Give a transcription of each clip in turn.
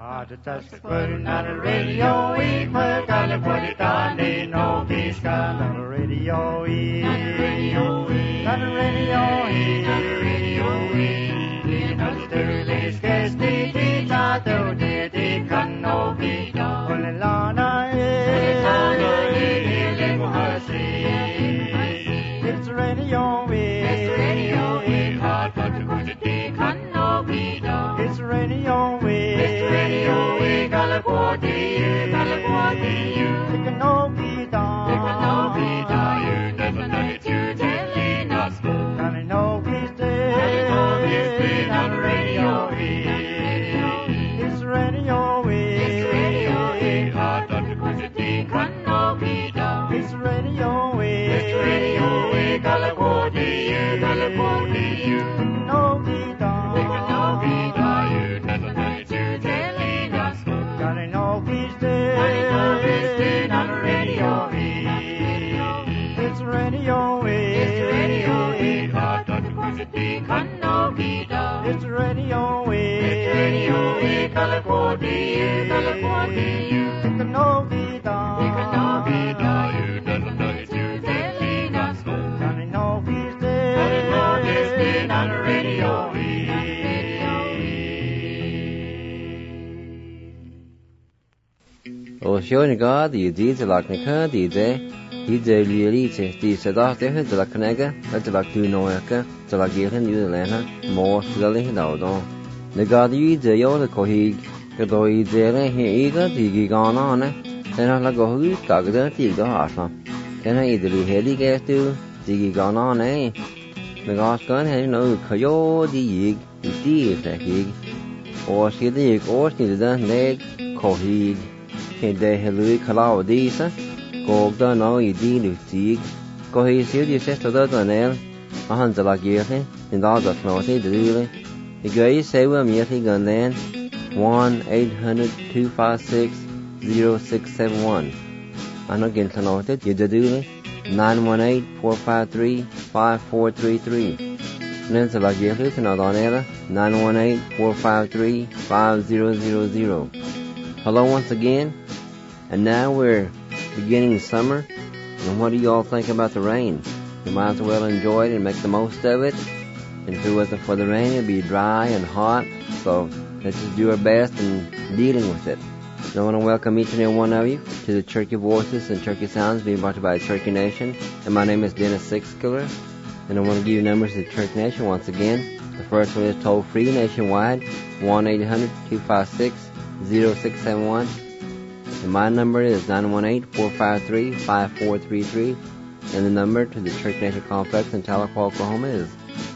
Put not a radio, we put on the put it on the no peace gun. Not a radio, we not a radio, we not a radio, we not a radio, we not a sterling case, the teacher, the can no be done. Only Lana is it's radio, it's radio, it's hard but to put it can no be done. It's radio, it's radio, we California, it can no be done. It can no be done. You never know it, you telling us. Can I know he's dead? On the radio, it's radio, it's radio, hard but to put it can no be done. It's radio, California, California, no be done. It can no be done. You never know it, you telling us. Can I know he's dead? I know he's dead on the radio. It's radio, it's radio, hard but to put it can no be done. It's radio, California, California, it can no be done. It can no be done. You never know it, you telling us. Can I know he's dead? I know he's dead on the radio. O Shoniga, the deeds of Laknika, the day, he did really the Sadate, the Lakanega, the Lakunoaka, the Lagiran, you the Lana, more to the Lihado. The God you the Yoda Kohig, the Doi Dele, he eager, the Gigan on it, then I go who Kagda, the Gahasha. Then I either heady get to the Gigan on eh. The Gaskan had no Coyote Yig, the Steve, the Hig, or she the or she the Neg, Kohig. De Helui Kalau Disa, Gogda no Idi Tig, Gohi Sidi Sister Daniel, a Hansela Girty, in the other Flotty, the Dule. The Gay Sawa Mieti Gundan 1-800-256-0671. And again Flotty, you the Dule 918-453-5433. Nensela Girty, Canadonella 918-453-5000. Hello once again. And now we're beginning summer, and what do you all think about the rain? You might as well enjoy it and make the most of it. And if it wasn't for the rain, it'd be dry and hot, so let's just do our best in dealing with it. And I want to welcome each and every one of you to the Turkey Voices and Turkey Sounds being brought to you by Turkey Nation. And my name is Dennis Sixkiller, and I want to give you numbers to the Turkey Nation once again. The first one is toll-free nationwide, 1-800-256-0671. And my number is 918-453-5433. And the number to the Church Nation Complex in Tahlequah, Oklahoma is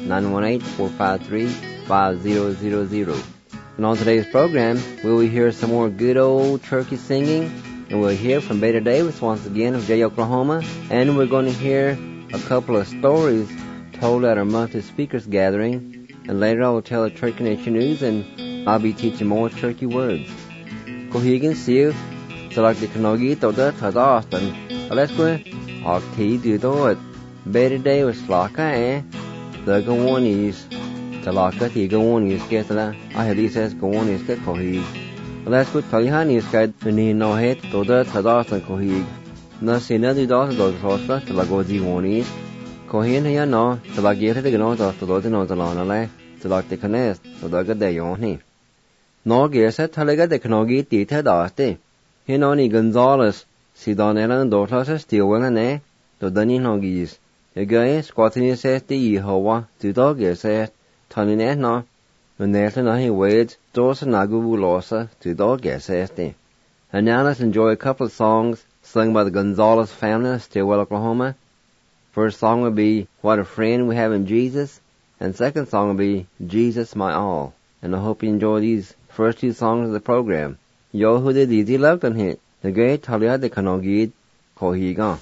918-453-5000. And on today's program, we will hear some more good old turkey singing. And we'll hear from Beta Davis once again of Jay, Oklahoma. And we're going to hear a couple of stories told at our monthly speakers gathering. And later I will tell the Turkey Nation news, and I'll be teaching more turkey words. Kohigan, see you. So like the Kanogi to the Austin. Let's go. I'll do it. Better day was Laka, The go on is the Laka, the go on is get that. I had these as go on is get Kohig. Let's go tell you how is guide to need no head to the Austin Kohig. Nothing other daughter does Rosa to Lagozi one is. Kohin here no, to like get the Gnos of the Lodin on the Lana, to like the Canest, to the good day on him. No guess at Talaga the Kanogi detailed Asti. Hinoni Gonzales, si Donella and daughters still well and eh, to Dunny Noggies. A guy squatting says the Yehovah, to dog says, Tony no, when there's he wades, doors and Nagu Losa, to dog says the. And now let's enjoy a couple of songs sung by the Gonzales family of Stillwell, Oklahoma. First song will be What a Friend We Have in Jesus, and second song will be Jesus My All. And I hope you enjoy these first two songs of the program. Yo who did easy love on hit. The great Talia de Kanogid Kohiga.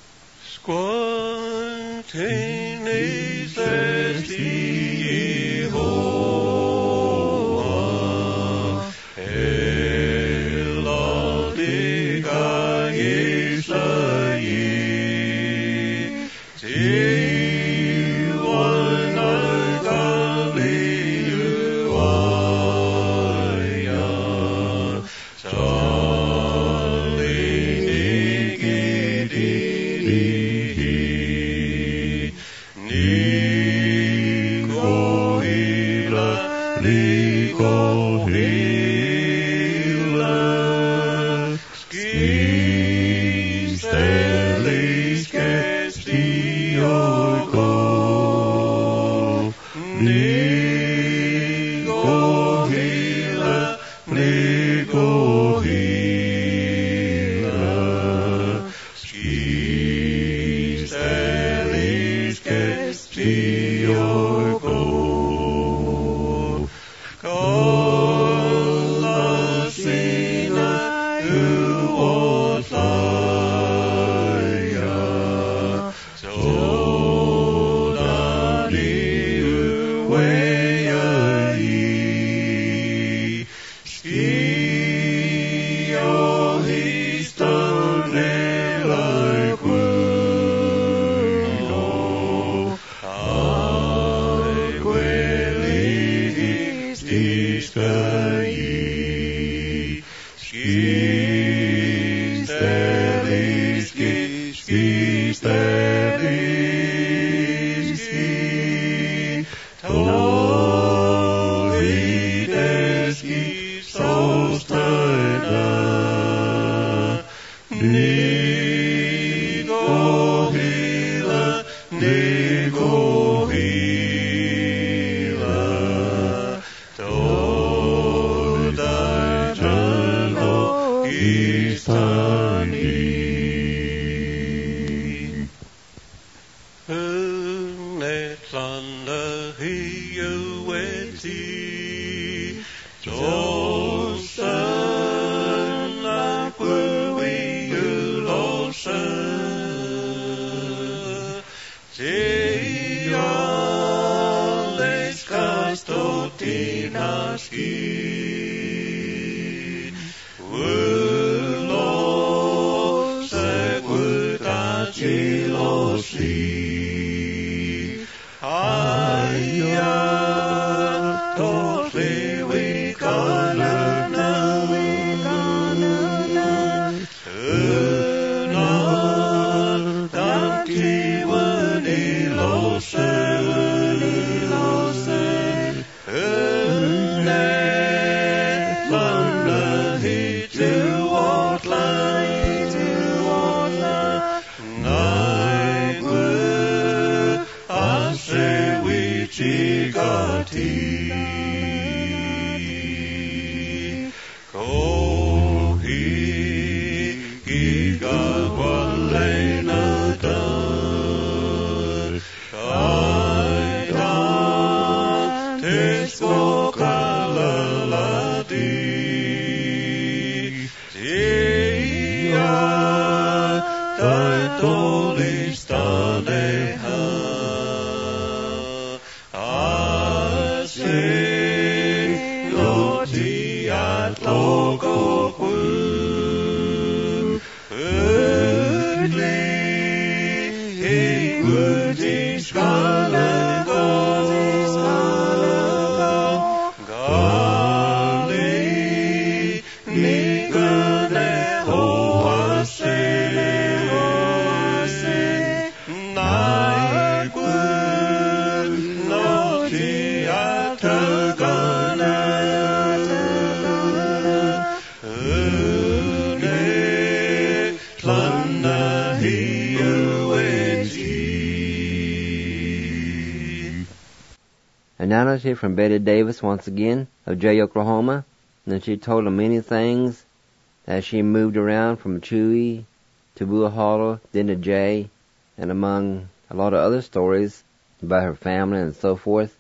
Analogy from Betty Davis once again of Jay, Oklahoma. And she told them many things as she moved around from Chewy to Bull Hollow, then to Jay, and among a lot of other stories about her family and so forth.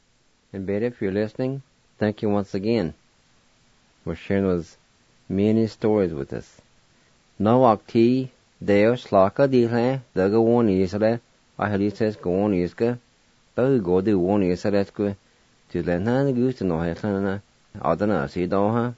And Betty, if you're listening, thank you once again for sharing those many stories with us. Nawakti Deo Slaka Dile, the Gawon Isra, I had it says Gawon Iska. Tới gå đi uống như thế này cứ từ lần nào cứ từ nó hay là ở đó là gì đó ha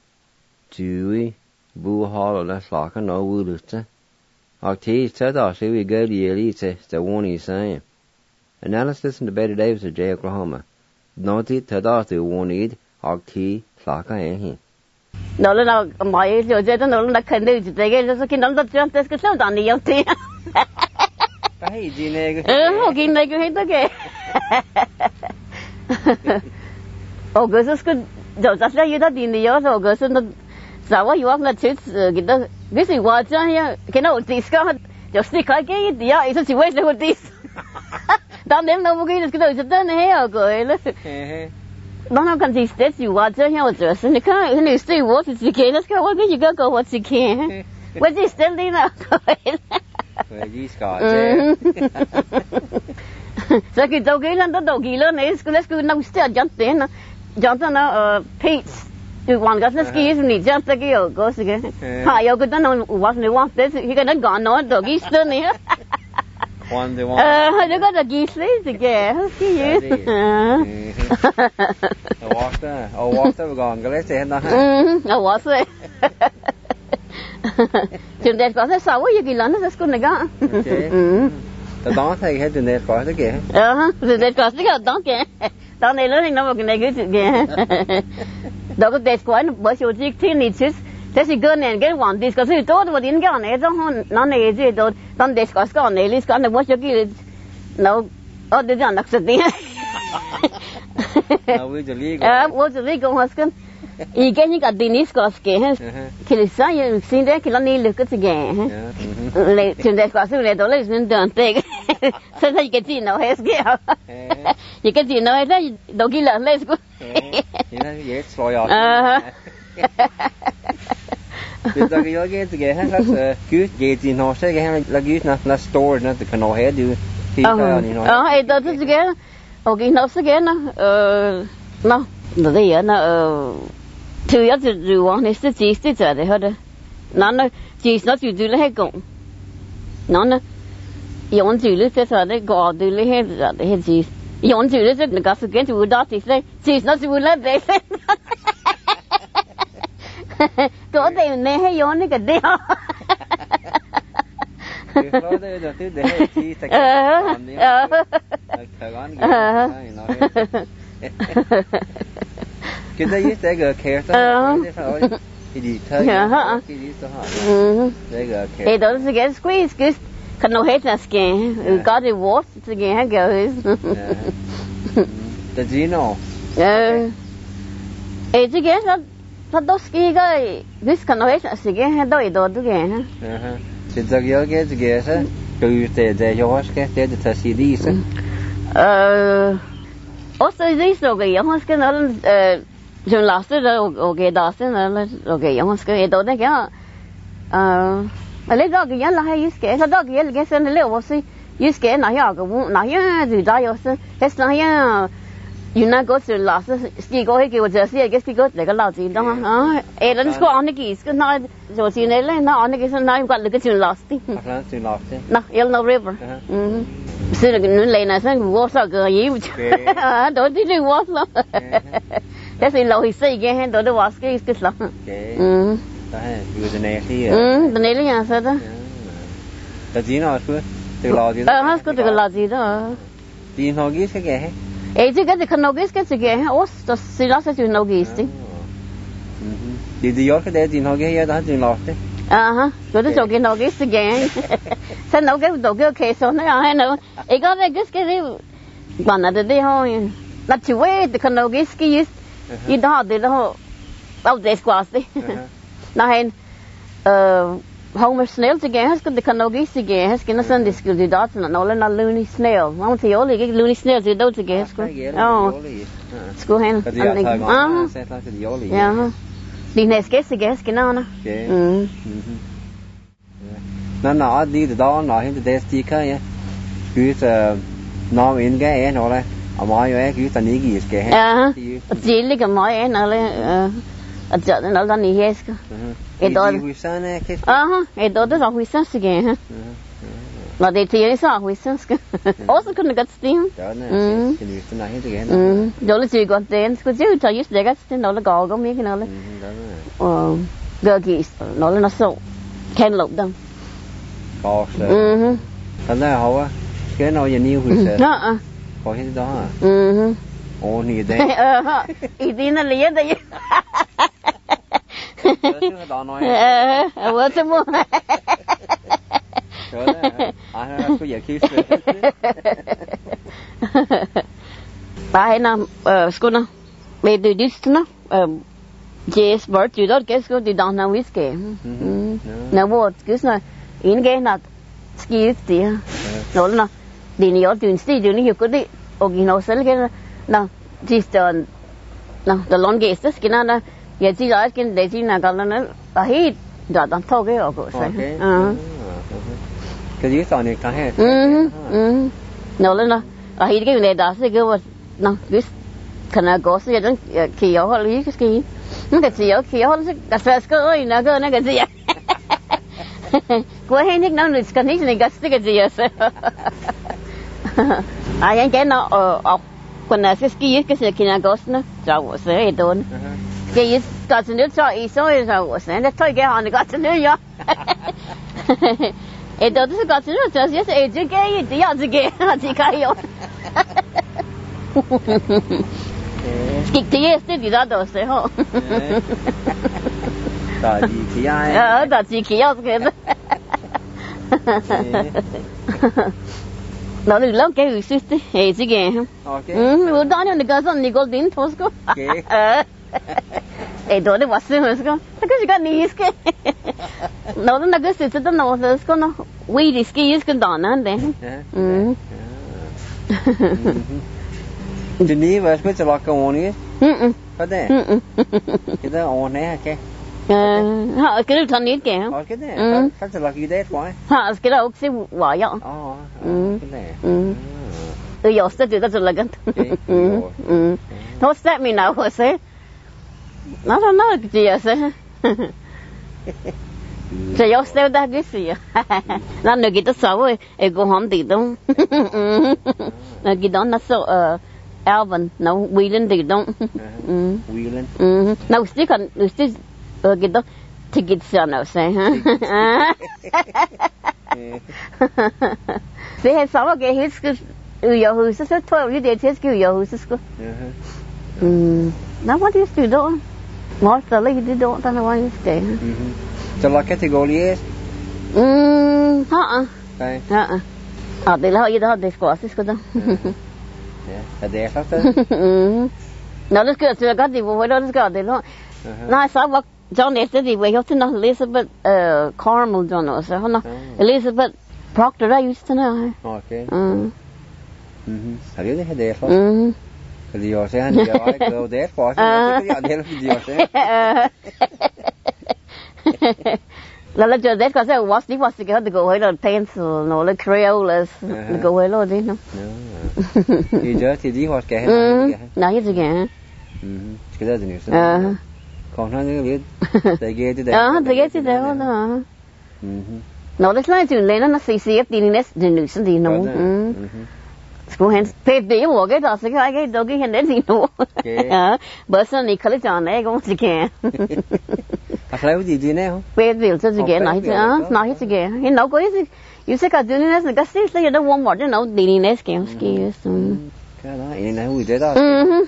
chú bu họ là sao cái nó vui được chứ ở thì sẽ đó sẽ bị gây đi đi sẽ uống như thế analysis in the Betty Davis of Jay, Oklahoma nó thì thế đó từ uống đi ở thì sao cái gì nó là mọi điều gì đó nó là khẩn đi cái cái nó rất là cái sao đó nhiều thì cái gì này cái này cái hết cái Augustus could just like you that in the years Augustus so you walk the church get the this is what here cannot discount just stick like it yeah it's a situation with this当年都不给你这个是真的好贵了那看这这是我这样我就是你看你是我是自己那个我跟一个我自己我这是真的了喂你搞这所以都给人都都给了你是那是那是讲真的讲真的Pete就玩个那是意思你这样这个有个是个还有个那种我你忘这是一个人讲喏都给是你 One they want. You got a geese again. See you. I walked there. I walked there. Gone. Go let's say that. I was there. Trường đẹp có sao quá vậy lần nó sẽ có. The dog thấy hết trường đẹp có thế kìa. Trường đẹp có cái đó kìa. Đó này lớn thì nó một cái này cái kìa. Đó cái đẹp quá nó bởi số chiếc thiên lý chứ. Thế thì cái này cái hoàn discuss thì tốt mà đến cái này trong nó này gì đó đang discuss cái này lý cái này mỗi cái nó ở đây là đặc sắc đi. Mỗi cái lý mỗi cái lý cũng cái ý cái những cái tin discuss cái khi là sao như xin đấy khi nó đi được cái gì lấy chuyện đấy có sự lấy đó lấy chuyện đơn tệ thế thì cái gì nó hết cái gì nó hết đâu kia là lấy cái thì nó dễ xoay ọt bây giờ cái ha cứ cái gì nó sẽ cái là cái nó store nó từ nó hết được thì cái này nó ấy đó thì cái ok nó sẽ cái nó đây nó thứ nhất là rượu này sẽ chỉ để hết đấy nó chỉ nó chỉ là hết cũng nó用住咧，即係咧個對咧係係字，用住咧即係你講時間就會多啲咧，字那就會甩啲咧。嗰啲你係用呢個啲。 嗰啲就啲係字食。台灣嘅。其實依這個 character，佢哋睇，佢哋都係，這個 character。 誒，到時間 squeeze kan nog helt näsken. Got it what to get goes. The Gino. Det get så då ska jag visst kan nog helt näsken då idag då ge. Det jag gör det så du det jag ska det ta sig dit så. Och så det så jag ska nå som laster och ge dasen och jag ska idag det ja. Lấy đó cái là hay cái đó cái sen leo vô si cái này ya cái này ya gì đó yo sen cái này ya yuna go to last ski go cái cái gì cái ski go cái lao gì đó ha lần sau anh cái này rồi thì này lên nó anh cái này quạt cái chuyện last đi nó Yellow River xưa là cái này là sang vô sao cái gì đó thì đi vô lắm cái gì lâu thì xây cái đó đó cái lắm cái này thì cái này là nhà sao đó cái gì nó từ lò gì đó hết có từ lò gì đó thì nó ghi cái gì ấy chứ cái nó ghi cái gì cái ố đó xí đó sẽ chịu nó ghi đi vô cái đấy thì nó ghi đó chịu lò đấy ha rồi đó cho cái nó ghi cái sao nó cái đồ cái case nó hay nó ấy có cái gì bạn là đấy thôi là chịu ấy thì nó ghi cái gì đó thì nó bao giờ qua đi nó hay Homer snail again has got the canogi again has got Sunday school the dots and all and loony snail mong thì only cái loony snail thì đâu again school hen yeah đi này cái cái nào nó đi từ đó nó hiện từ đây cái cứ nó in cái nó đây ở mọi cái cứ tận ý gì cái chỉ lấy cái mọi nó lấy giờ nó là gì hết cái đó cái đó là huy sáng cái ha mà để thì sao huy sáng cái also couldn't get steam đó là chỉ có tiền có chứ cho ít để cái steam đó là có mấy cái nào đấy gờ kỳ nó là nó sâu khen lộc đâu có thật ra hậu á cái nào giờ nhiều huy sáng có hết đó à ồ nè đấy ý tin là liền đấy đó nói vừa xem mua trời ơi anh có giờ khi bà hay làm school nào Mày từ this nó Jess bird từ đó cái số từ đó nào whiskey nào vô cứ nói in cái nào ski gì nó nó đi nhiều từ xí từ nhiều cái đi original sẽ cái nào just nào the long case cái nào đó giờ chỉ là cái để chỉ là cái nó hết đã đăng thâu cái ở cổ sẽ cái gì sao này cái nó là hết cái này đã sẽ cái nào cứ khả năng có sẽ đến khi ở họ lý cái nó cái gì ở khi họ cái stress cái ơi nó cái gì của hay nick nó cái này cái gì anh cái nó còn là cái cái khi nào có nó cháu sẽ đó cái cái nó cho ý số cháu sẽ nó thôi cái họ nó cái nó yo đó là cái nó cho sẽ cái gì ya chỉ cái yo cái cái gì đó đó sẽ ho tại vì khi ai tại vì khi cái nó được lắm cái sự thế hệ gì cái bữa đó nó cái gì nó có đến thôi cô đó là what's it cô cái này cái nó cái sự đó nó cái nó we cái cái đó nè đấy Jadi ni bas macam laka oni có đấy cái đó on này cái họ cái được thằngนี้kìa cái đấy phát là cái đấy quá họ cái đó sẽ vài ạ cái này giờ sẽ từ đó rồi cái what's that mean now what's it nó cái gì vậy Thì yo sẽ đã cái gì nó người ta sao ấy go home đi đâu người đó nó so Alvin nó Whelan đi đâu Whelan nó still còn still cái đó ticket sao nào sẽ ha thế hay sao cái hết cái yo who sẽ thôi đi để chết cái yo who sẽ nó what is to do what the lady did don't know what is there cho là categories Đây là gì đó để có cái đó để phát tới nó là cái cái gì vậy đó cái gì đó nó sao vậy John này thì vậy họ nói Elizabeth Carmel John nó sao nó Elizabeth Proctor I used to know okay hay để phát cái gì họ sẽ ăn gì vậy cái để phát cái gì họ sẽ là cho đấy có sẽ what's cái đó go hết pencil nó là Crayolas go hết rồi đấy nó thì giờ thì đi học cái nào hết rồi cái đó thì nhiều còn nó những cái tại ghê thì đấy đó nó là lại chuyện lên nó CCF đi nest thì nữ sinh thì nó school hands pay đi của cái đó sẽ cái đó cái hiện đến gì nó bữa sau này college chọn này cũng chỉ kẻ lấy gì gì nè không? Bây giờ cho chị ghé nói chị ghé, hiện nấu có gì, you say cả đứa này nó cái gì, cái đó warm water nấu đi này cái đó, ini này hủy đấy đó.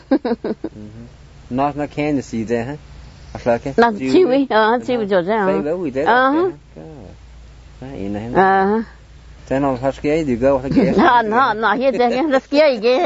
Nó can gì đấy hả? Phải cái. Nó chiwi cho ra. Phải hủy đấy. Ini này. Thế nó phát cái gì cơ, phát cái. Nó hiện tại nó cái gì?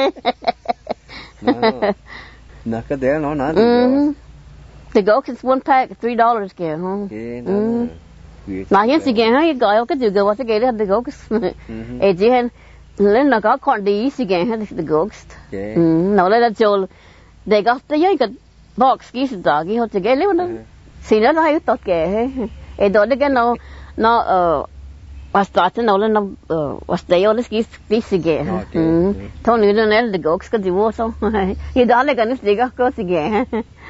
Nó cái đấy nó The Ghost is one pack, $3 kìa, không? Mà hiện sự kìa, cái gọi cái The Ghost cái đó The Ghost. Chỉ hen lên nó có con đi sự kìa The Ghost. Nó lên là chỗ để có cái box cái sự đó cái họ chỉ cái lên nó. Xin nó hay tốt kìa. Đó cái nó starten nó lên nó stay all this cái kìa. Thôi nữa nó The Ghost cái gì vô sao? Cái đó là cái nó gì có sự kìa.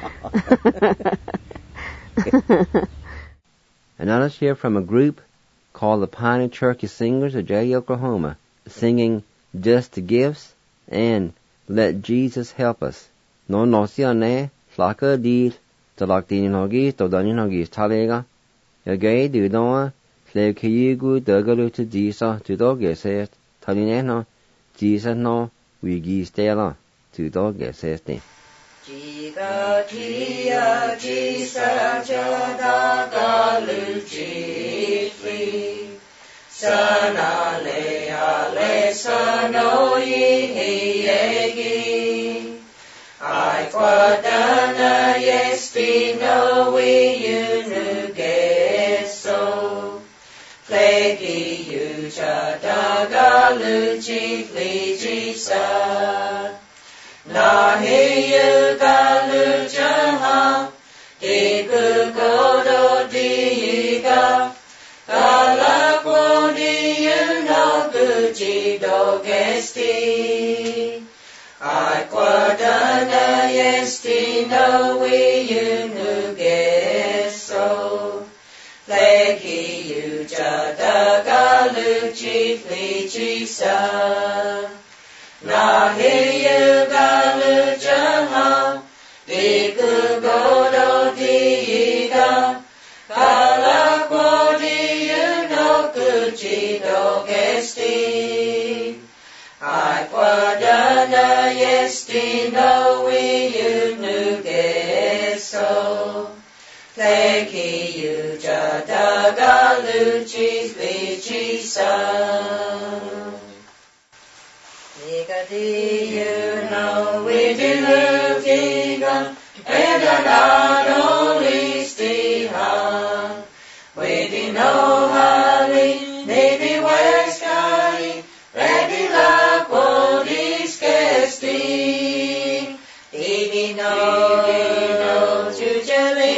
And now let's hear from a group called the Pioneer Cherokee Singers of Jay, Oklahoma, singing Just the Gifts and Let Jesus Help Us. No siane, flaka di, talakti nogi, todani nogi, talega. Yagay du doa, slave kiyigu, dagalu to disa, to doge says, talineno, Jesus no, wigi stela, to doge says. Jiga tia jisa jada galu jifri sana le ale sano yegi I quad destino we unugeso. Fleki yucha dagaluchi flijisa. Nahi yugalujaha. Ikukodo diga. Kalakoni yunoguchi dogesti. Aquadana yestino we unugeso. Fleki yuja dagaluchi flijisa. Nahi yugalujaha. Ikugodo diga. Kalakwodi yunoguchi dogesti. Aquadana yestino we unugeso. Fleki yuja dagaluchi flijisa. Nigadi yuno we diluviga. Edanano listiha. We dino hali. Nebi weskari. Ready la quodis gesti. Divino jujeli.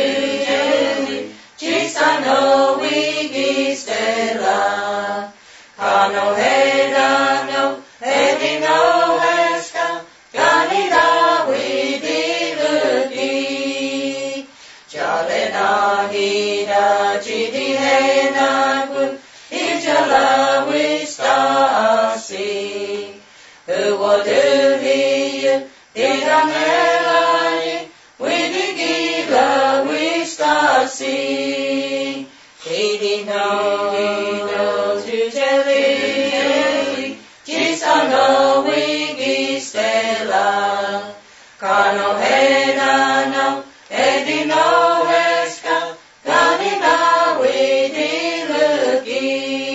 Cisano vigistela. Cano hedano. Edino esca. Ganida vidilugi. Jalena hida jidihena gu. Ijala vistasi. Who will do you? Idamelai. Widigila vistasi. Idino jujeli. Cisano vigistela. Cano hedano. Edino esca. Ganina vidilugi.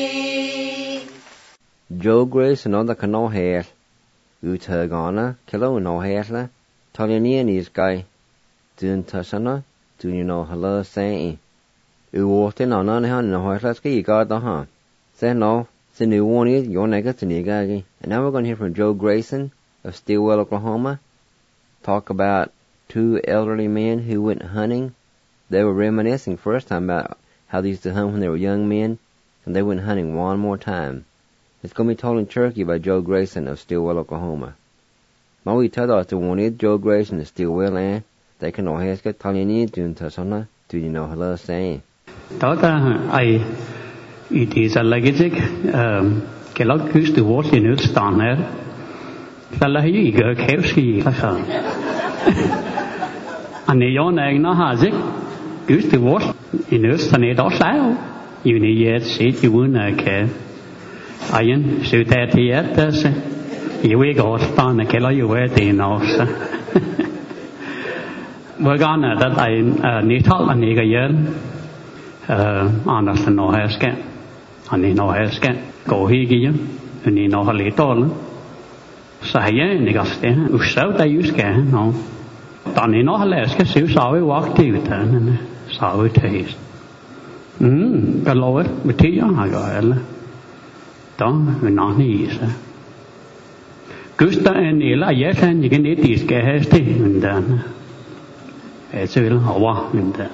Joe Grace and other can no hair. Utagana, Kilo no hairla. Talianian is guy. Dun Tashana, do you know hello saying? You walked in on hand no hairlaski, you got the huh. Say no, the new one is your niggas and you gaggy. And now we're going to hear from Joe Grayson of Stilwell, Oklahoma. Talk about two elderly men who went hunting. They were reminiscing first time about how they used to hunt when they were young men, and they went hunting one more time. It's going to be told in Cherokee by Joe Grayson of Stilwell, Oklahoma. Maui tada to one Joe Grayson of Stilwell and they can know heska Taliani dun tasona do you know hello saying. Tata it is a legitic kelok kus to watch in staan her. Falla hi go kevski lasa. Ane yon egna hazik kus to watch in staan it also. You need yet see you wouldn't care. Ayen so that yet does you we go staan kela you wear the nose. We're gonna that I need talk and nigga yen honest no heske. Ani no heske go higi ani no halitol. Saye nigaste usau ta yuske no. Tani no haleske su sawe walk to tan sawe taste. Galover betia haga dan we nog niet is. Gusta en ela yesen you can eat these guys and then it's a little hawa and then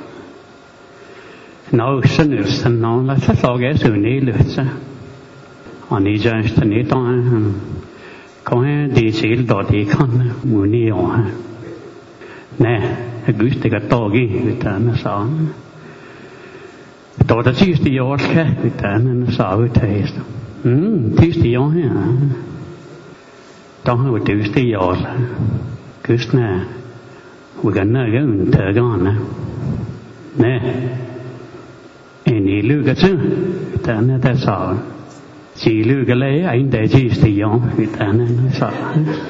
no sinners and no let's all get to need it on each just need on come the seal dot he can muni on ne gusta ga togi with an song to the cheese the your cat with an sour taste Tuesday on here. Don't have a Tuesday or Goose na. We're gonna go and tug on now. Ne. Any look at you. Then that's all. See, look at lay, ain't that Tuesday on with an that's all.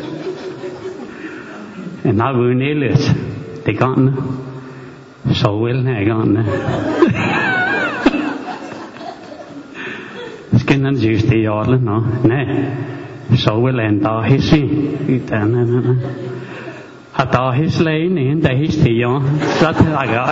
And I will nail it. They gone. So well, hang on. Skinnan just the yard, no, ne. So will end our hissy. Hata his lane in the history on Saturaga.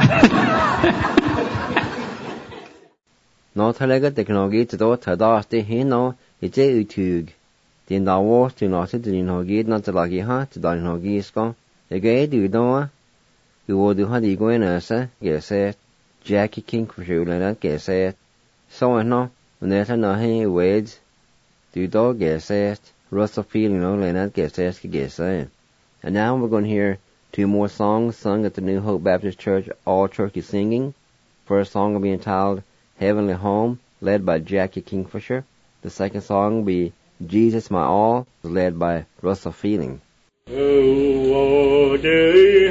Nó talaga technology to do tadaste hino ite utug. Din da war to not to din hogid not talagi ha to din hogisko. Ege du doa. You would do hadi go in asa, yes, Jackie King for sure, and guess it. So I know, when there's a nahi wades, do dog guess it, Russell feeling, and guess it. And now we're going to hear two more songs sung at the New Hope Baptist Church All Turkey Singing. First song will be entitled Heavenly Home, led by Jackie Kingfisher. The second song will be Jesus My All, led by Russell Feeling. Oh, do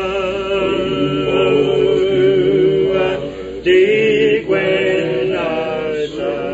dig when I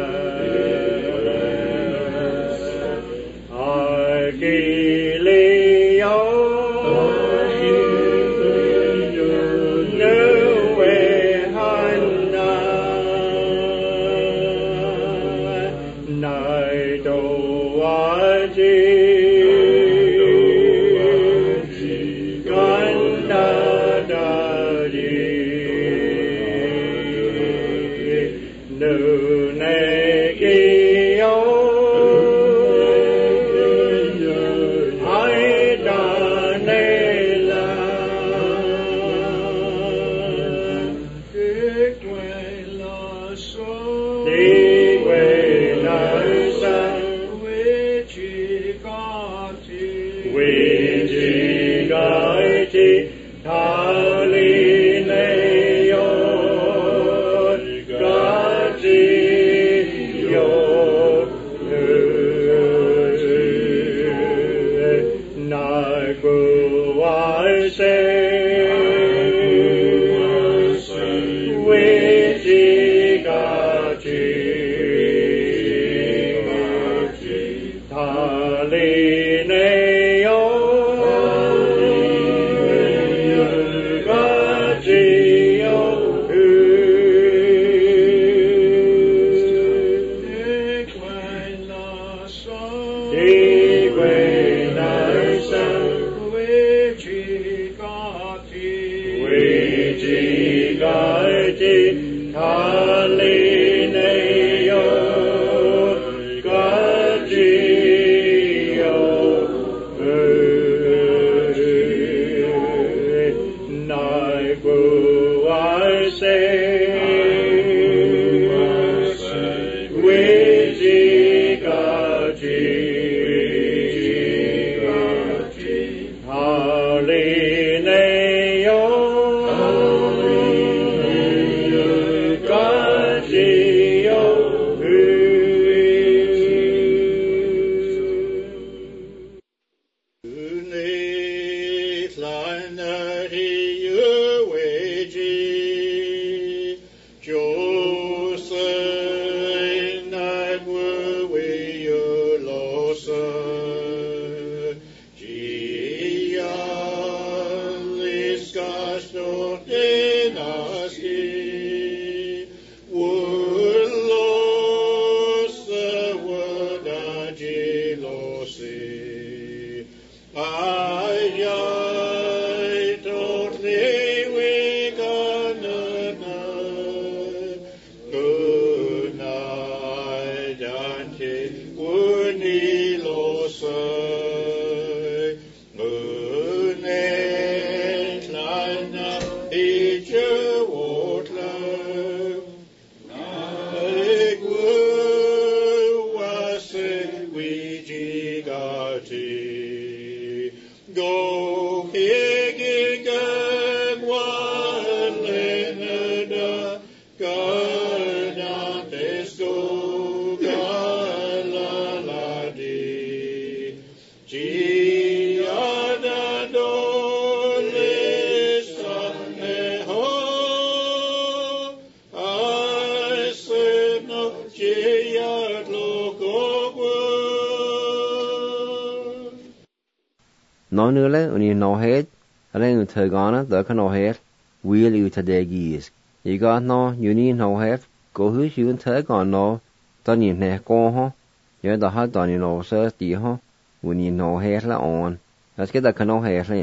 Nonule uni no head, alleen utagana, the no head, wheel utadegis. You got no, you need no head, go who's you and tag on no, done you neck on, you're the hot done you know, sir, dear, when you no head la on. Let's get the cano head.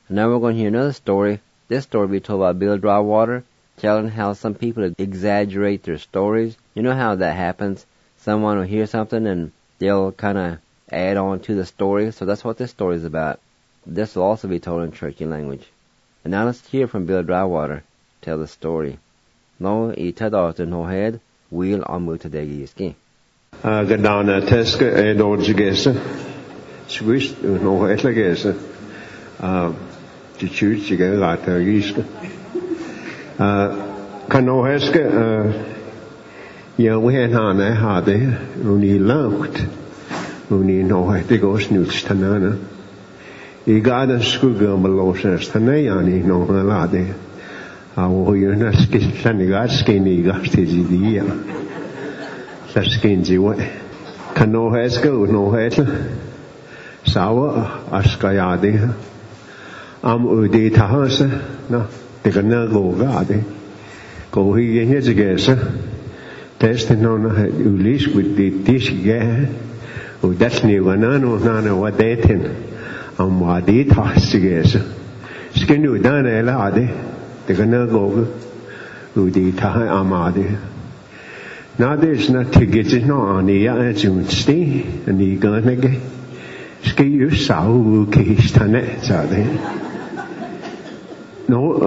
And now we're going to hear another story. This story will be told by Bill Drywater, telling how some people exaggerate their stories. You know how that happens? Someone will hear something and they'll kind of add on to the story. So that's what this story is about. This will also be told in Cherokee language. And now let's hear from Bill Drywater tell the story. No, I tadata no head, wheel on mutadegi. Gadana teska edorjigesa. Swiss no hetlagesa. Die Churchiga Rata Giska. Kanoheska, Yawehana Hade, Uni Laut, Uni no Hetigos Nutstanana. Igada Skuga Malosas Tanayani no Lade. Our Unaskis Sanigatski Nigastidia. Saskinji way. Kanoheska, no Hetla. Sawa Askayadi. Udi tahasa, no, they can now go gadi. Go here, here's a guess. Testing on Ulis with the dish gay. Oh, that's new, and I know none what they think. What they toss to guess. Skin you done a lady, they can now go. Udi taha amadi. Now there's not to get it no on the June stay, and the gun again. Ski you saw who kissed her net, are they? No,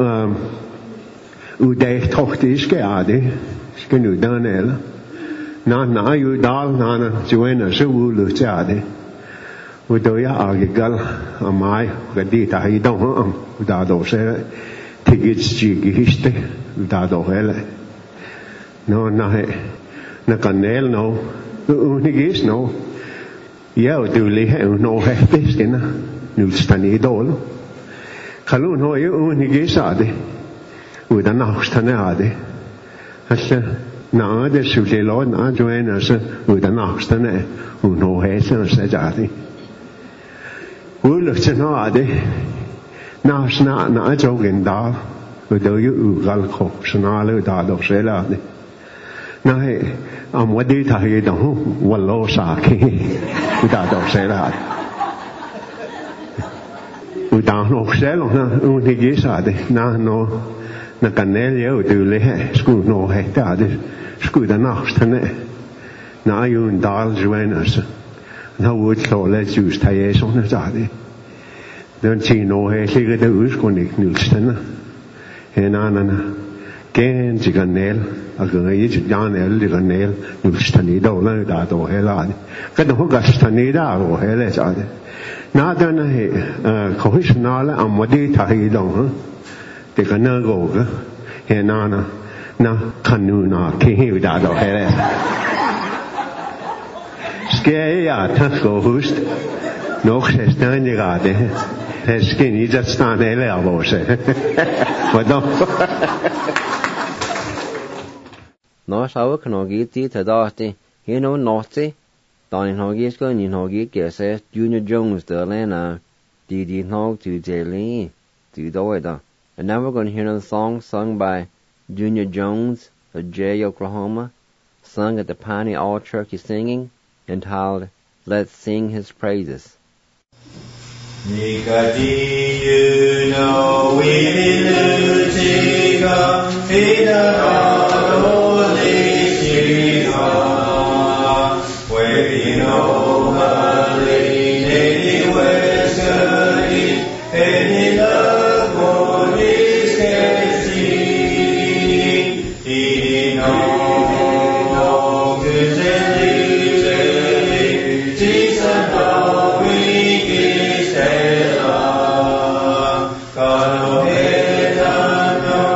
udai tochti skade, skenu danela. Na udal na juena sewulu jade. Udoya agigal amai gadita hidon udado se tigits jigi histe udado hele. No na kanel no unigis no. Ja uduli no heptiskena nulstani dolo. Kalun ho yu unigis uda naustane ade. Asla na ade sulelo na joena se uda naustane uno hesen se jadi. Uluksen ade nasna na jogen da uda yu ugal ko snale da do selade. Na he amwadi tahi da hu wallo sa ki uda do selade. Uda no selo na unigis ade na no na kanel jo udule he sku no he ade sku da nachtane na yun dal juenas na would so let you stay so na ade don't see no he sige de uskonik nulstana he na gen jiganel agai jiganel jiganel nulstani do la da do he la ka do gastani da go he le ade na da na he kohisnala amwadi tahi do they can now go, and na kanuna, king da do here. Scare ya, Tasco host, no stand you got it. His skin, he just stand a level, say. But don't. No, so can I get it to Dusty? You know, naughty. Donny Hoggy's going in Hoggy, guess, Junior Jones, the Lena, did he know to Jelly, to the weather. And now we're going to hear another song sung by Junior Jones of Jay, Oklahoma, sung at the Pioneer All Cherokee Singing, entitled, Let's Sing His Praises. God,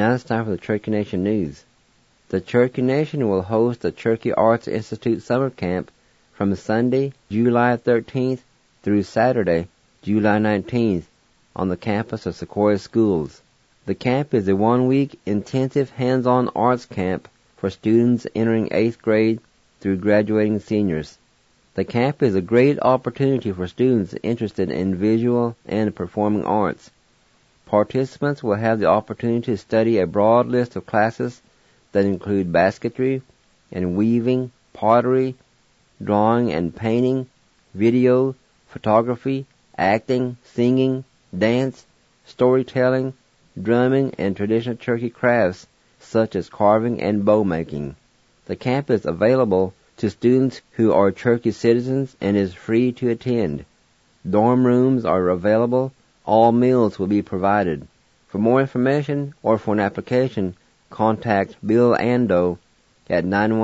Now it's time for the Cherokee Nation News. The Cherokee Nation will host the Cherokee Arts Institute Summer Camp from Sunday, July 13th through Saturday, July 19th on the campus of Sequoia Schools. The camp is a one-week intensive hands-on arts camp for students entering 8th grade through graduating seniors. The camp is a great opportunity for students interested in visual and performing arts. Participants will have the opportunity to study a broad list of classes that include basketry and weaving, pottery, drawing and painting, video, photography, acting, singing, dance, storytelling, drumming, and traditional Cherokee crafts such as carving and bow making. The camp is available to students who are Cherokee citizens and is free to attend. Dorm rooms are available. All meals will be provided. For more information or for an application, contact Bill Ando at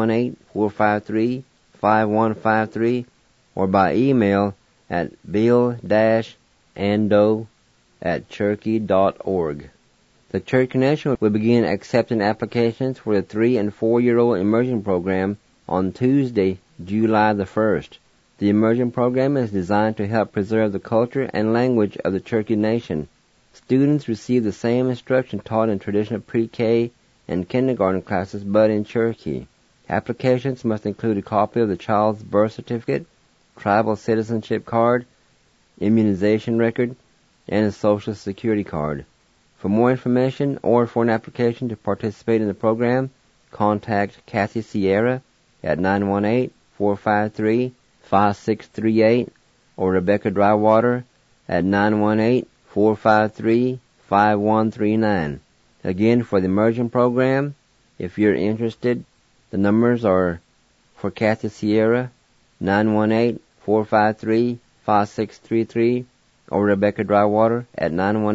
918-453-5153 or by email at bill-ando@cherokee.org. The Cherokee Nation will begin accepting applications for the 3- and 4-year-old immersion program on Tuesday, July the 1st. The immersion program is designed to help preserve the culture and language of the Cherokee Nation. Students receive the same instruction taught in traditional pre-K and kindergarten classes, but in Cherokee. Applications must include a copy of the child's birth certificate, tribal citizenship card, immunization record, and a social security card. For more information or for an application to participate in the program, contact Kathy Sierra at 918-453-5638 or Rebecca Drywater at 918-453-5139. Again, for the immersion program, if you're interested, the numbers are for Kathy Sierra, 918-453-5633 or Rebecca Drywater at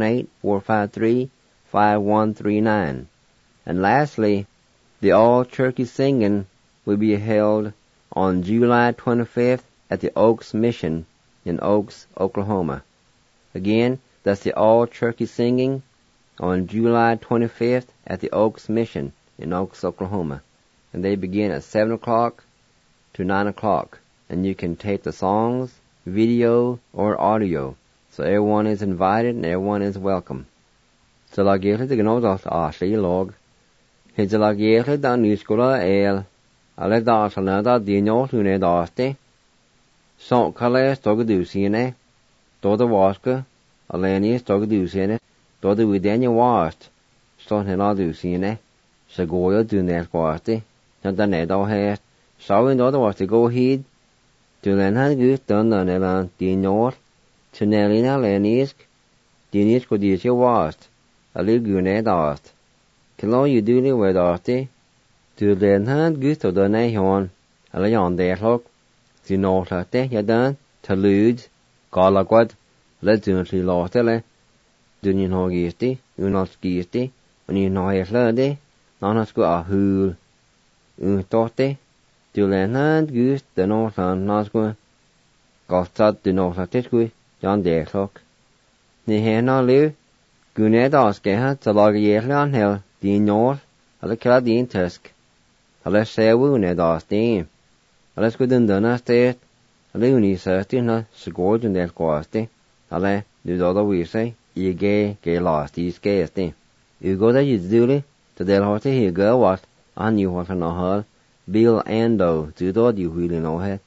918-453-5139. And lastly, the All Cherokee Singing will be held on July 25th at the Oaks Mission in Oaks, Oklahoma. Again, that's the All Cherokee Singing on July 25th at the Oaks Mission in Oaks, Oklahoma. And they begin at 7 o'clock to 9 o'clock. And you can tape the songs, video, or audio. So everyone is invited and everyone is welcome. So la gethli the gno dot ashley log. His la gethli da newscola el. Ale da salna da dino lune daste. So kale stogadusine. Do the waska. Aleni stogadusine. Do the widenya wast. So hela dusine. Sagoya dunet waste. And the nedo hast. So in other was to go heed. To len han gus done on elan dino. To Nelina Lenisk, Dinis Kodisha Wast, a ligune dast. Kilo you duly with dasti, to then hand gusto the nahon, a leon de hook, the nota te yadan, to ludes, galaquad, legitimately lost ele, dunin hogisti, unos gisti, when you know his lady, nonas go a hool, torte, to then hand gust the northern nasqua, gostat the north tisqui. John Deerlock. Ni hena liu, Guned Oskeha, to log a yearly on hill, Dean North, a la Caladine Tusk. A la Sewu Ned Osteen. A la Scudunduna State, a Looney Surty, no, Sigurd and Del Quasti. A la, do other we say, ye gay lost, these gayesty. You go that you do to Del Horty, he go what, I knew what no her. Bill Ando, do dod you really know her.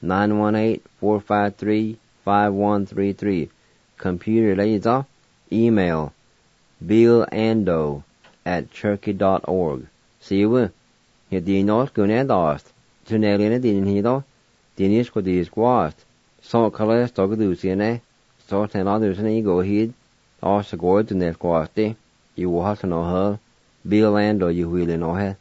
918-453-5133. Computer laser. Email billando@cherokee.org. See you. He did not go near dust. To Nelina didn't he though? Dinis ko dis quast. So color stock do sine. So ten others and you go ahead. Also go to net quasti. You will have to know her. Billando you really know her.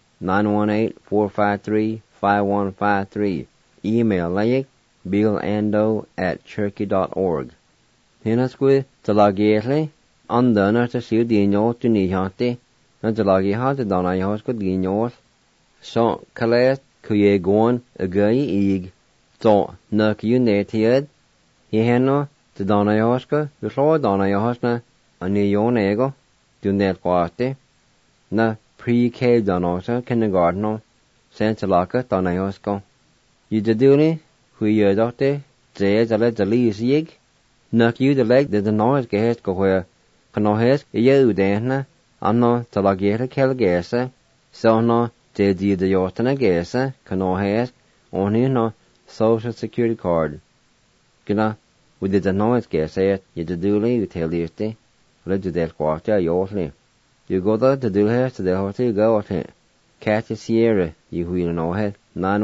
918-453-5153. Email like billando@cherokee.org. Hinasque to lagietli, undone to see dino to nihati, and to lagihat the dona yosco dinos. So, Calais, kuye goon, a gay eag, so, nuck you netiad, he heno, to dona yosco, the floor dona yosna, a neon ego, do net quasti. na pre-K donota kindergarten Santa Laka Donayosko. You deduli hu ye doctor je jale jali isig nak you the leg the noise get go where kanohes ye udena anno talagere kelgese so no de di the yotana gese kanohes only no social security card. Gina with the noise gese you deduli you tell you let you del quarter yotli. You go there to do here to the hotel go at it. Catch Sierra, you wheel no head.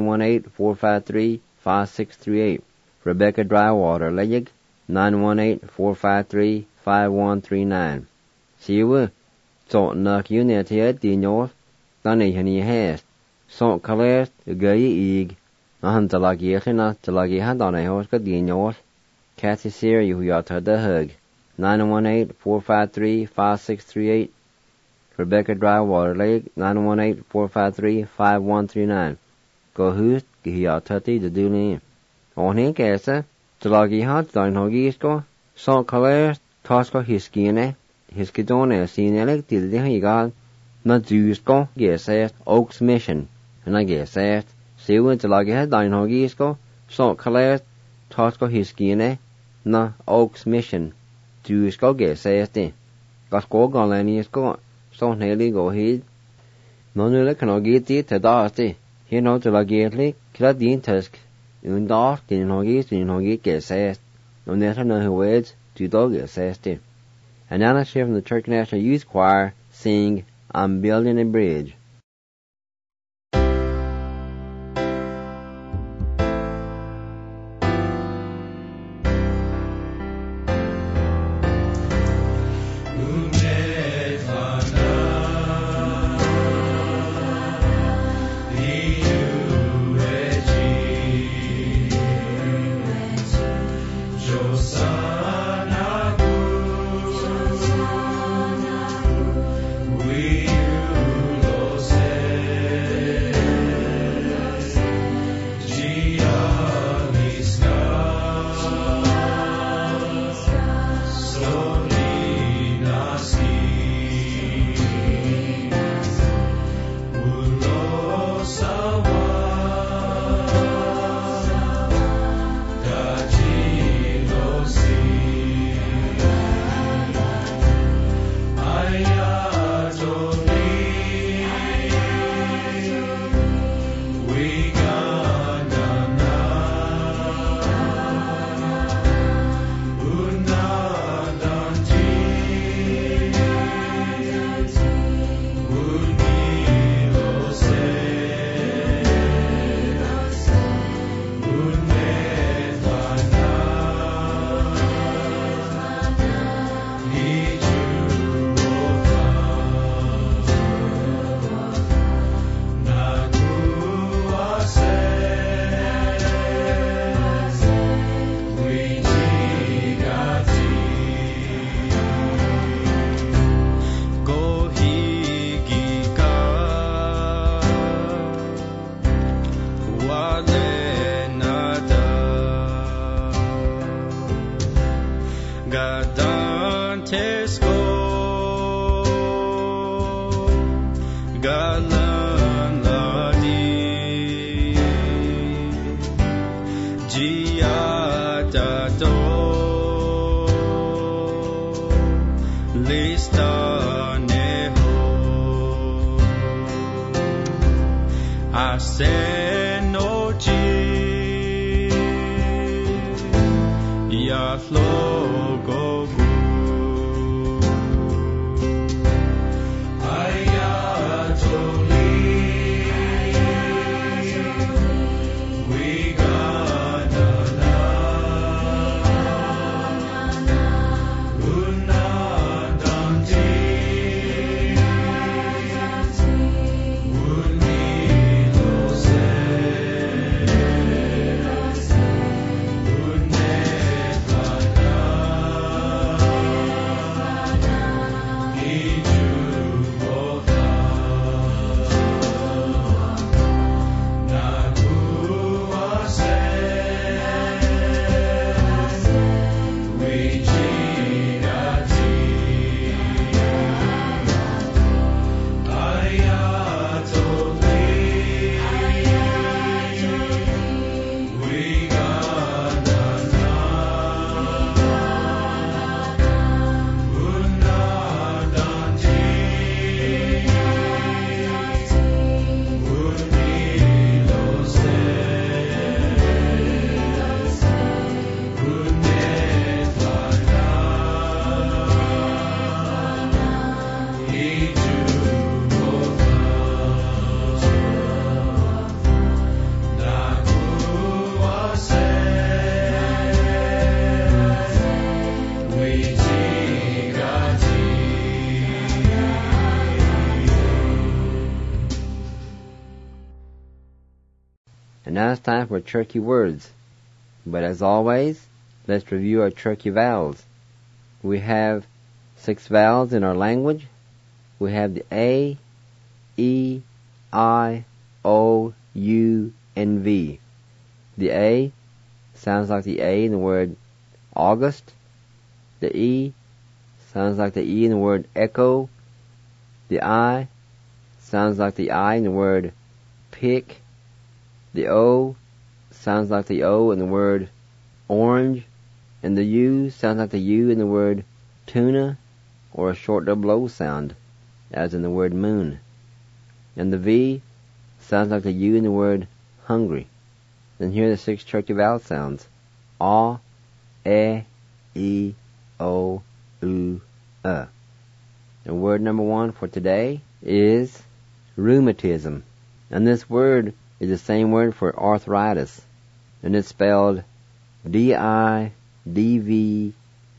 918-453-5638. Rebecca Drywater, Leyig. 918-453-5139. See you. So knock you near here, the north. Danny honey has. So colors, the gay egg. Nothing to like you, not to like you hand on a horse, got the north. Catch Sierra, you who to the hug. 918-453-5638. Rebecca Drywater Lake, 918-453-5139. Go hoot, gi ya tati de duni. On hin kese, talagi hat dain hogisko, so colors, tosko hiskine, hiskidone sinelek til de higal, na jusko, geset, Oaks Mission, and I geset, see when talagi hat dain hogisko, so colors, tosko hiskine, na Oaks Mission, jusko geset, gasko galenisko, so nearly go heed. Nonule can get it to dasti. He knows to lagately, Cladin tusk. Un dark in Hoggy get says. No netter know who words, to dog get says. And Anna Sheriff from the Church National Youth Choir sing I'm Building a Bridge. now it's time for Cherokee words. But as always, let's review our Cherokee vowels. We have 6 vowels in our language. We have the A, E, I, O, U, and V. The A sounds like the A in the word August. The E sounds like the E in the word echo. The I sounds like the I in the word pick. The O sounds like the O in the word orange. And the U sounds like the U in the word tuna, or a short double O sound, as in the word moon. And the V sounds like the U in the word hungry. Then here are the 6 Cherokee vowel sounds. A, E, O, U, And word number 1 for today is rheumatism. And this word is the same word for arthritis. And it's spelled D-I-D-V-L-E-S-G-I.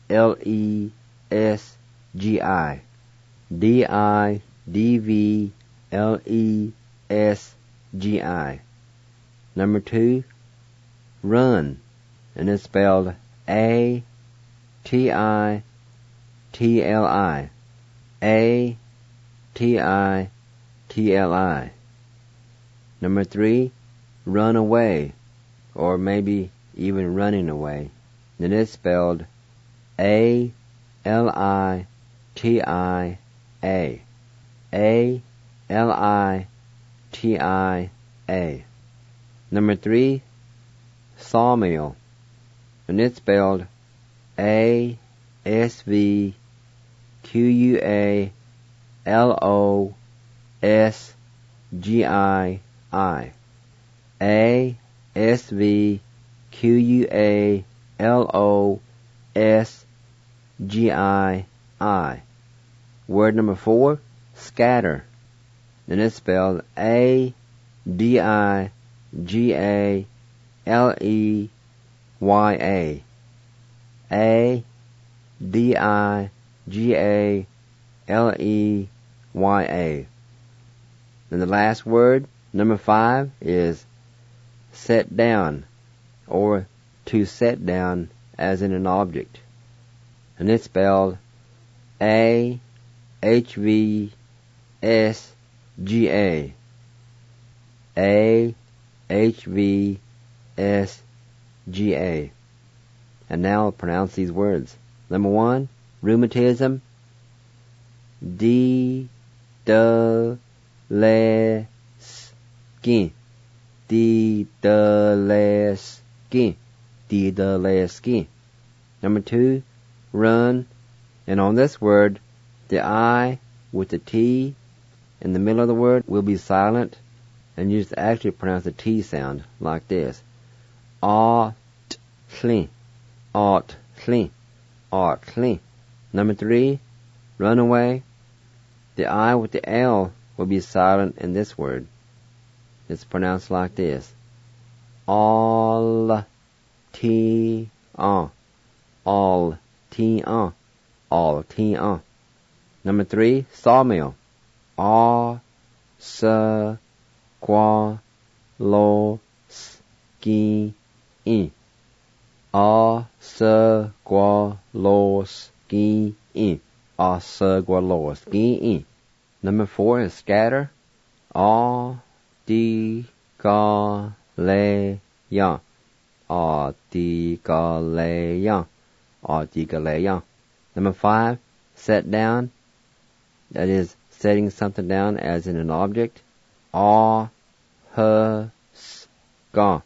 D-I-D-V-L-E-S-G-I. Number 2, run. And it's spelled A-T-I-T-L-I. A-T-I-T-L-I. Number 3, run away. Or maybe even running away. And it's spelled A-L-I-T-I-A. A-L-I-T-I-A. Number 3, sawmill. And it's spelled A-S-V-Q-U-A-L-O-S-G-I-I. A-S-V-Q-U-A-L-O-S-G-I-I. Word number 4, scatter. And it's spelled A-D-I-G-A-L-E-Y-A. A-D-I-G-A-L-E-Y-A. And the last word, number 5, is set down, or to set down as in an object. And it's spelled A-H-V-S-G-A. A-H-V-S-G-A. And now I'll pronounce these words. Number 1, rheumatism. D-D-L-E-S-K. D-D-L-E-S-K. D-D-L-E-S-K. Number 2, run. And on this word, the I with the T in the middle of the word will be silent, and you just actually pronounce the T sound like this. Art-ly. Art-ly. Art-ly. Number 3, run away. The I with the L will be silent in this word. It's pronounced like this. All-T-on. All-T-on. All-T-on. Number 3, sawmill. A-S-Q-U-A-L-O-S-K-I. A-S-Q-U-A-L-O-S-K-I. A-S-Q-U-A-L-O-S-K-I. Number 4 is scatter. A-D-G-A-L-E-Y. A-D-G-A-L-E-Y. A-D-G-A-L-E-Y. Number 5, set down. That is, setting something down as in an object. A-H-S-K.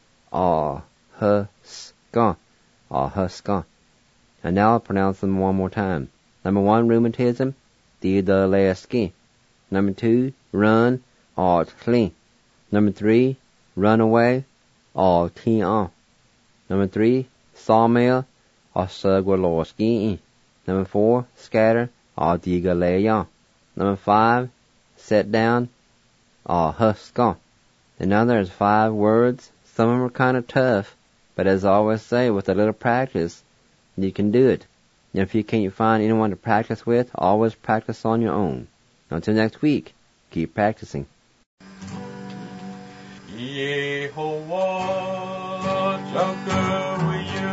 A-H-S-K. A-H-S-K. And now I'll pronounce them one more time. Number 1, rheumatism. D-D-L-E-S-K. Number 2, run. Art-ly. Number 3, run away. Art-T-on. Number 3, sawmill. A-S-Q-U-A-L-O-S-K-I. Number 4, scatter. A-D-G-A-L-E-Y. Number 5, set down. A-H-S-K. And now there's 5 words. Some of them are kind of tough, but as I always say, with a little practice, you can do it. And if you can't find anyone to practice with, always practice on your own. Until next week, keep practicing. Yeah. Yehovah Jakawiya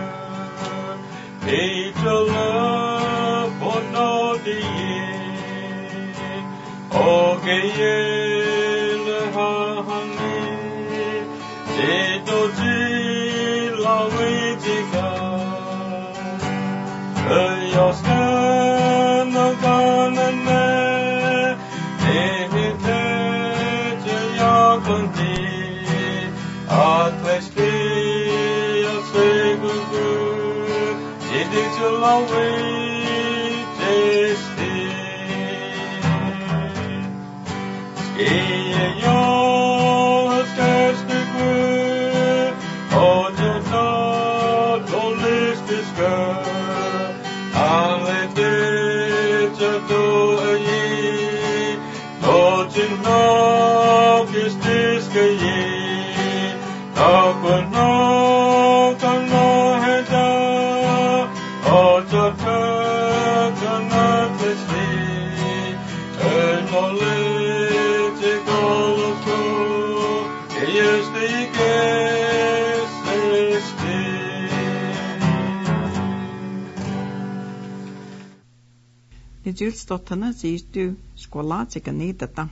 Itala Bonodiye Ogeye Lehahani Jedoji Lawitika Yoskana Ganane Ehite Jayakundi Atleski Yasegugu Jiditulawi Jesti Skiye Yoskestigu Ojata Dolistiska Alete Jato Ayi Ojino Kistiska Yi Akono Kano Heda Ojata Kana Testi Knowledge Goloko Yesti Gesti Julstottana siistu skolaatsi niitata.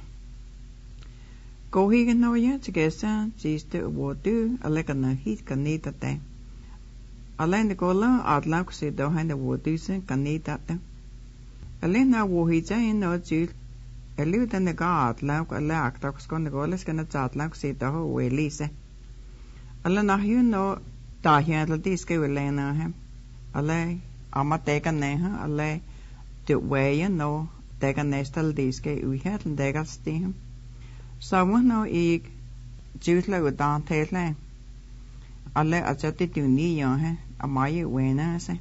Kohigen noja tsigesa siistu vuotu alekana hit kanitate. Alleen kola adlaukse dohane vuotuse kanitate. Alleen na vuohitsa no jul. Eliutane ga adlauk alle aktakskon goles kana atlaukse doho uelise. Alle nahju no tahja atlantiske ulena hem. Alle amateka neha alle det veje no dækker næstal diske uhelden dækker stem. Sommeren no I jutla udan tætla. Alle ajati dunia ha amai wena se.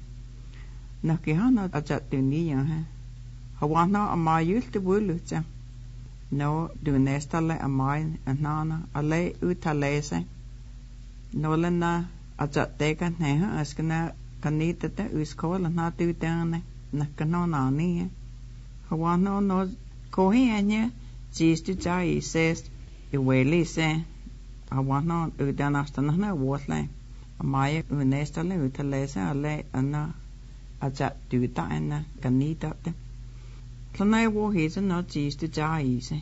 Nakke han ajat dunia ha. Hawana amai yulte bulutsa. No du næstal amai anana alle utalese. No lena ajat dækker neha askana kanita ta uskola na tutane. Nakano nani Hawano no kohi anya jistu jai says iweli se Hawano udanastana na watle amaya unestale utalese ale anna aja duta anna kanita te Tlanai wo hisa no jistu jai se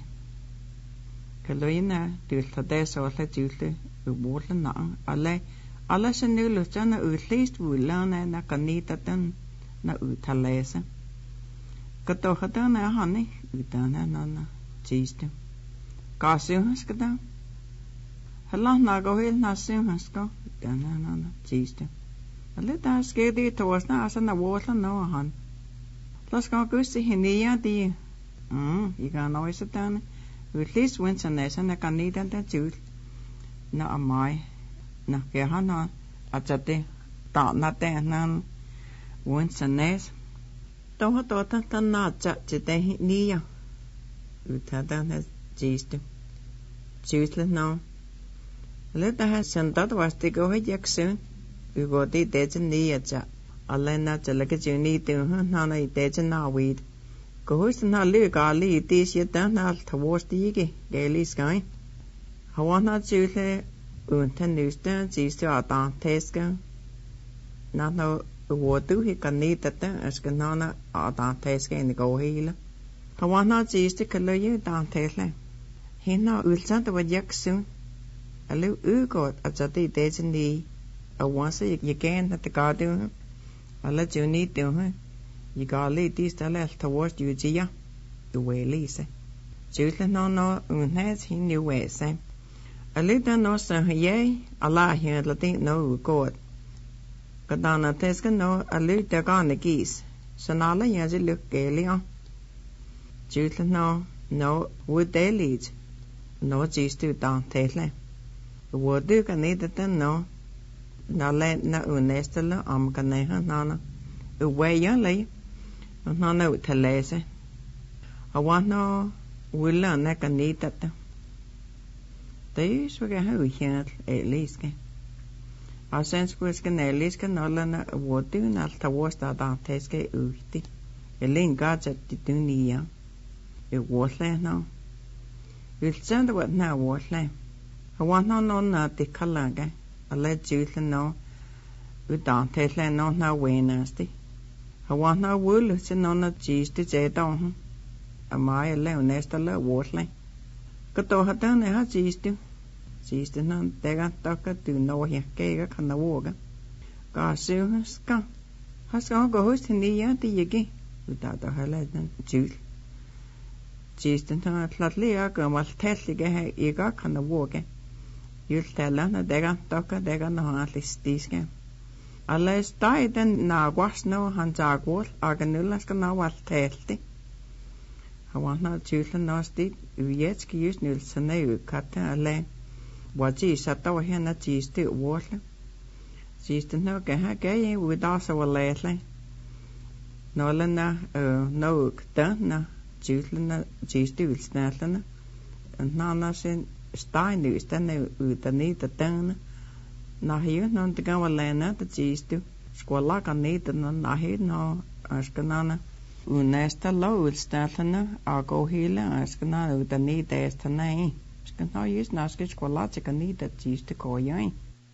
Kaloina dulta deso le jutle uwotla na ale senulu jana utlist wulana na kanita ten na utalese. Kato hatana hani utana nana jistu. Kasiuhaskata. Hala nagohil nasiuhasko utana nana jistu. Alita skedi toasna asa na wotla no han. Laska gusti hinia di. Iga noisatana. Utlis winsanesa na kanita da jul. Na amai. Na kehana achate ta na te nan. Winsanes. Toho tota tanacha chite niya. Utada na jistu. Jistu no. Leta ha santat wasti go he jaksun. Ugoti teja niya cha. Alena chalaka juni tuha nana iteja na weed. Gohus na luka li itis yata na altawosti yigi. Gaili sky. Hawana jule unta nusta jistu atan teska. Nano Uwotu hi kanitata askanana adanteske in go hila. Hawana jistu kaloye dantesle. Hina ulsanta wa jaksun. Alu ugot ajati dejani. Awansa yagain at the garden. Ala juni tuha. Yigali distale altawos yujia. Uwelise. Jutla no unhes hi new wese. Alita no sa ye. Allah hi latin no ugot. Kadana teska no alu dagana gis. Sanala yaji look galia. Jutla no wood they lead. No jistu dan tetle. Wodu kanidata no. Nale na unestala amkaneha nana. Uweya lay. Nana utalese. Awano willa na kanidata. These were who had at least. Our sense was can at least can all na what do not towards that teske uti. A link gods at the dunia. It was land now. We'll send what now was land. Hawan no na tikalaga. Ale juice no. Udan tesla no na wenasti. Hawan na wool sin no na cheese to jedon. Amaya le nesta le waterly. Kato hatan ha cheese to. Cheese to no tega taka to no here kega kana woga. Ga su ska. Haska go host in the ya the yagi. Without the highlight juice. Cheese to no flatly aga mal tesliga ega kana woga. You'll tell na dega taka dega no at least these game. Alles die den na was no han jagwol aganullas kana wal telti. Hawan na chullen no stit ujetski just nul saneu katta alle. Waji satawa hena chisti wole. Chisti no ga ha gaye widasa waletle. No lena no kta na chullen na chisti wilsnatna. And na sin stein is then utani the tan. Na hier no te gaan we lena de cheese to. Squalla kan niet na hier no askanana. Unesta low statana a go hele askanana utani testa nei. Skan no use na squalla kan niet de cheese to go yain.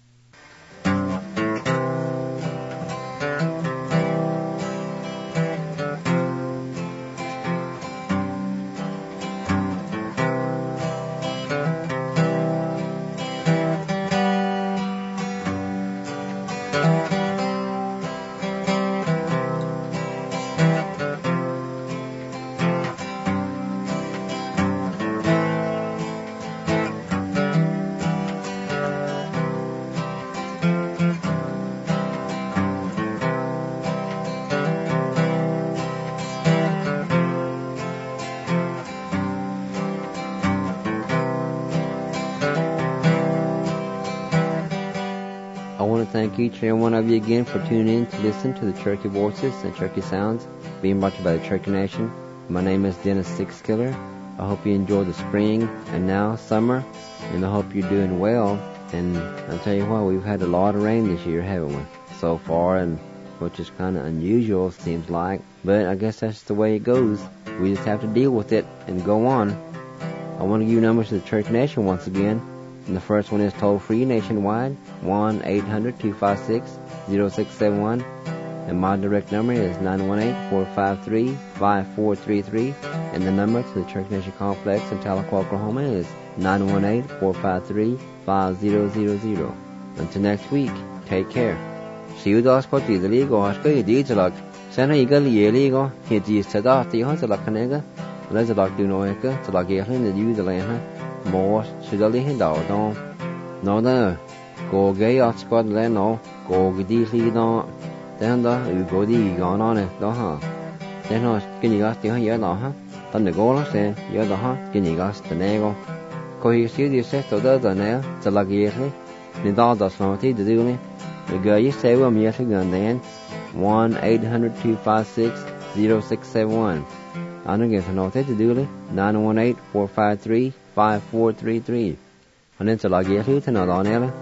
Thank each and every one of you again for tuning in to listen to the Cherokee Voices and Cherokee Sounds being brought to you by the Cherokee Nation. My name is Dennis Sixkiller. I hope you enjoy the spring and now summer, and I hope you're doing well. And I'll tell you what, we've had a lot of rain this year, haven't we? So far, and which is kind of unusual, it seems like. But I guess that's the way it goes. We just have to deal with it and go on. I want to give you numbers to the Cherokee Nation once again. And the first one is toll-free nationwide, 1-800-256-0671. And my direct number is 918-453-5433. And the number to the Cherokee Nation Complex in Tahlequah, Oklahoma is 918-453-5000. Until next week, take care. See you guys for the legal Oscar Digital. Send a legal, hit the Sada, the Hansalakanego. Let's like do no echo to like getting the use the land. More sugarly and out on. No, go gay out squad land no, go deeply no. Then you go the gone on it, huh? Then no skinny gas the year no, huh? Then the goal say, you're the huh, skinny gas the nego. Go you see the set of the nail, to like yearly. The dog does not to do me. The girl you say, well, me again then 1-800-256-0671. I don't get no to do it. 918-453-5433. And then to log you to not on air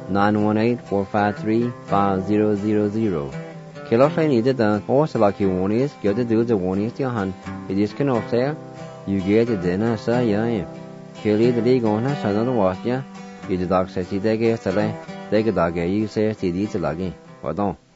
918-453-5000. Kill off any did the horse like you want is, get to do the one is your hand. It is can off there. You get the dinner, sir, yeah. Kill the league on us, another watch, yeah. You the dog says he take it, they get dog, you say, CD to log in. Pardon.